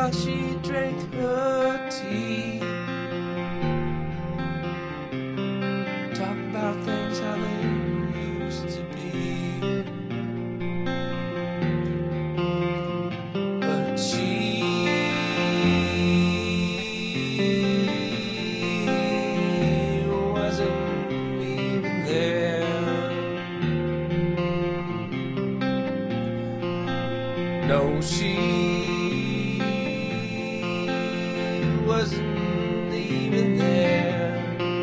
while she drank her tea. Talk about things how they used to be. But she wasn't even there. No, she wasn't even there.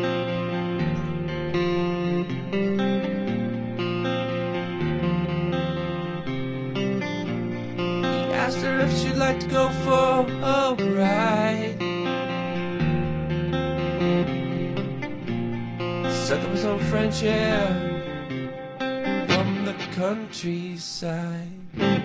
He asked her if she'd like to go for a ride. Suck up his own French air from the countryside.